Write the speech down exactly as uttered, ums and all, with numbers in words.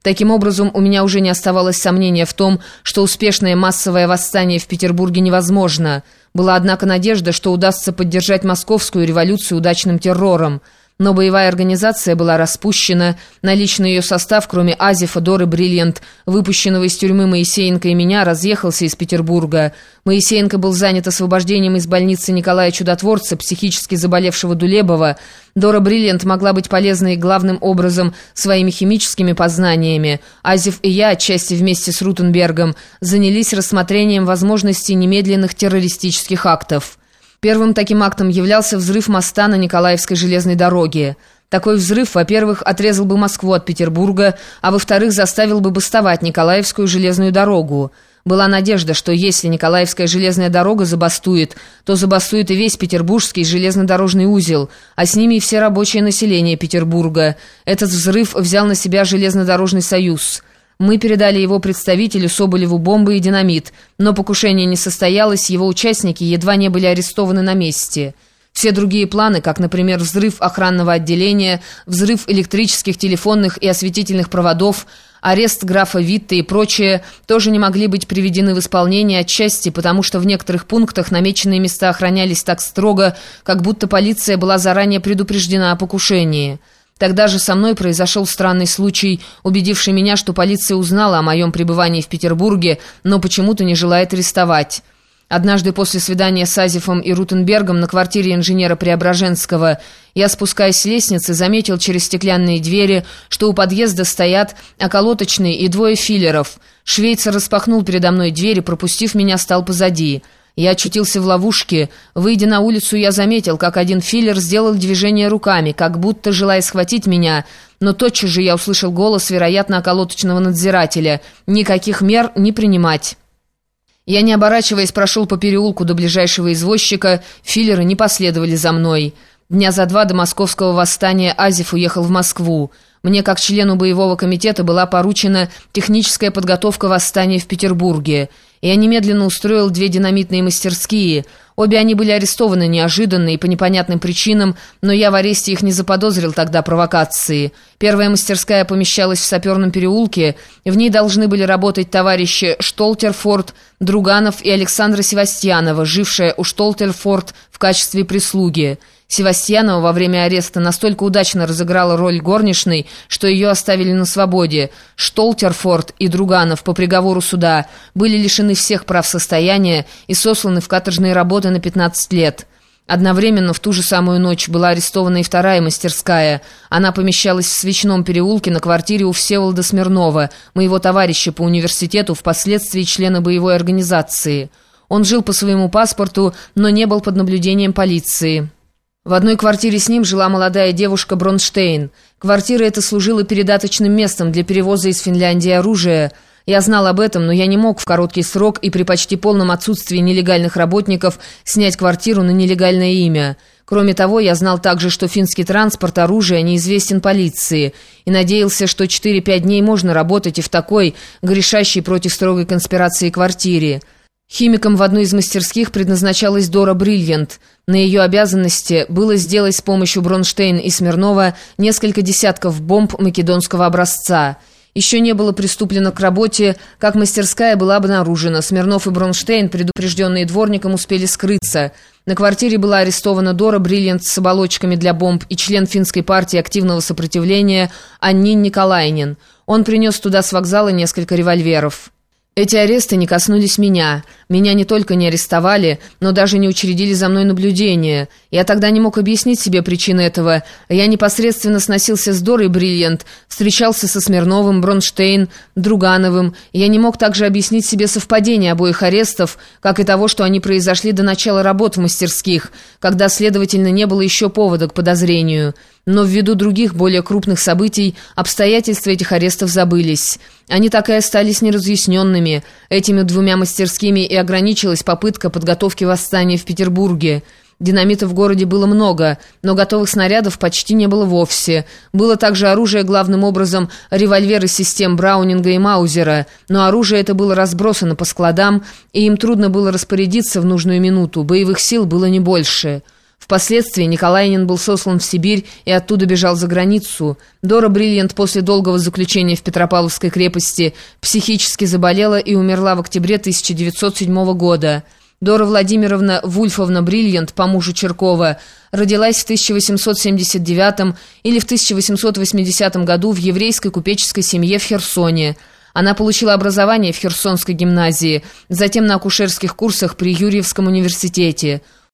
Таким образом, у меня уже не оставалось сомнения в том, что успешное массовое восстание в Петербурге невозможно. Была, однако, надежда, что удастся поддержать московскую революцию удачным террором. Но боевая организация была распущена, наличный ее состав, кроме Азефа, Доры Бриллиант, выпущенного из тюрьмы Моисеенко и меня, разъехался из Петербурга. Моисеенко был занят освобождением из больницы Николая Чудотворца, психически заболевшего Дулебова. Дора Бриллиант могла быть полезной главным образом своими химическими познаниями. Азеф и я, отчасти вместе с Рутенбергом, занялись рассмотрением возможностей немедленных террористических актов. Первым таким актом являлся взрыв моста на Николаевской железной дороге. Такой взрыв, во-первых, отрезал бы Москву от Петербурга, а во-вторых, заставил бы бастовать Николаевскую железную дорогу. Была надежда, что если Николаевская железная дорога забастует, то забастует и весь Петербургский железнодорожный узел, а с ними и все рабочее население Петербурга. Этот взрыв взял на себя Железнодорожный союз. Мы передали его представителю Соболеву бомбы и динамит, но покушение не состоялось, его участники едва не были арестованы на месте. Все другие планы, как, например, взрыв охранного отделения, взрыв электрических, телефонных и осветительных проводов, арест графа Витте и прочее, тоже не могли быть приведены в исполнение отчасти, потому что в некоторых пунктах намеченные места охранялись так строго, как будто полиция была заранее предупреждена о покушении. Тогда же со мной произошел странный случай, убедивший меня, что полиция узнала о моем пребывании в Петербурге, но почему-то не желает арестовать. Однажды после свидания с Азефом и Рутенбергом на квартире инженера Преображенского я, спускаясь с лестницы, заметил через стеклянные двери, что у подъезда стоят околоточный и двое филлеров. Швейцар распахнул передо мной дверь и, пропустив меня, стал позади. Я очутился в ловушке. Выйдя на улицу, я заметил, как один филлер сделал движение руками, как будто желая схватить меня, но тотчас же я услышал голос, вероятно, околоточного надзирателя: «Никаких мер не принимать». Я, не оборачиваясь, прошел по переулку до ближайшего извозчика, филлеры не последовали за мной. Дня за два до московского восстания Азеф уехал в Москву. Мне, как члену боевого комитета, была поручена техническая подготовка восстания в Петербурге. Я немедленно устроил две динамитные мастерские. Обе они были арестованы неожиданно и по непонятным причинам, но я в аресте их не заподозрил тогда провокации. Первая мастерская помещалась в Саперном переулке. В ней должны были работать товарищи Штолтерфорд, Друганов и Александра Севастьянова, жившая у Штолтерфорд в качестве прислуги. Севастьянова во время ареста настолько удачно разыграла роль горничной, что ее оставили на свободе. Штолтерфорд и Друганов по приговору суда были лишены всех прав состояния и сосланы в каторжные работы на пятнадцать лет. Одновременно в ту же самую ночь была арестована и вторая мастерская. Она помещалась в Свечном переулке на квартире у Всеволода Смирнова, моего товарища по университету, впоследствии члена боевой организации. Он жил по своему паспорту, но не был под наблюдением полиции. В одной квартире с ним жила молодая девушка Бронштейн. Квартира эта служила передаточным местом для перевоза из Финляндии оружия. Я знал об этом, но я не мог в короткий срок и при почти полном отсутствии нелегальных работников снять квартиру на нелегальное имя. Кроме того, я знал также, что финский транспорт оружия неизвестен полиции, и надеялся, что четыре-пять дней можно работать и в такой, грешащей против строгой конспирации квартире. Химиком в одной из мастерских предназначалась Дора Бриллиант. На ее обязанности было сделать с помощью Бронштейн и Смирнова несколько десятков бомб македонского образца. Еще не было приступлено к работе, как мастерская была обнаружена. Смирнов и Бронштейн, предупрежденные дворником, успели скрыться. На квартире была арестована Дора Бриллиант с оболочками для бомб и член финской партии активного сопротивления Аннин Николайнин. Он принес туда с вокзала несколько револьверов. Эти аресты не коснулись меня. Меня не только не арестовали, но даже не учредили за мной наблюдение. Я тогда не мог объяснить себе причины этого. Я непосредственно сносился с Дорой Бриллиант, встречался со Смирновым, Бронштейн, Другановым. Я не мог также объяснить себе совпадение обоих арестов, как и того, что они произошли до начала работ в мастерских, когда, следовательно, не было еще повода к подозрению. Но ввиду других, более крупных событий, обстоятельства этих арестов забылись. Они так и остались неразъясненными. Этими двумя мастерскими и ограничилась попытка подготовки восстания в Петербурге. Динамита в городе было много, но готовых снарядов почти не было вовсе. Было также оружие, главным образом револьверы систем Браунинга и Маузера, но оружие это было разбросано по складам, и им трудно было распорядиться в нужную минуту, боевых сил было не больше. Впоследствии Николайнин был сослан в Сибирь и оттуда бежал за границу. Дора Бриллиант после долгого заключения в Петропавловской крепости психически заболела и умерла в октябре тысяча девятьсот седьмого года. Дора Владимировна Вульфовна Бриллиант, по мужу Черкова, родилась в тысяча восемьсот семьдесят девятом или в тысяча восемьсот восьмидесятом году в еврейской купеческой семье в Херсоне. Она получила образование в Херсонской гимназии, затем на акушерских курсах при Юрьевском университете.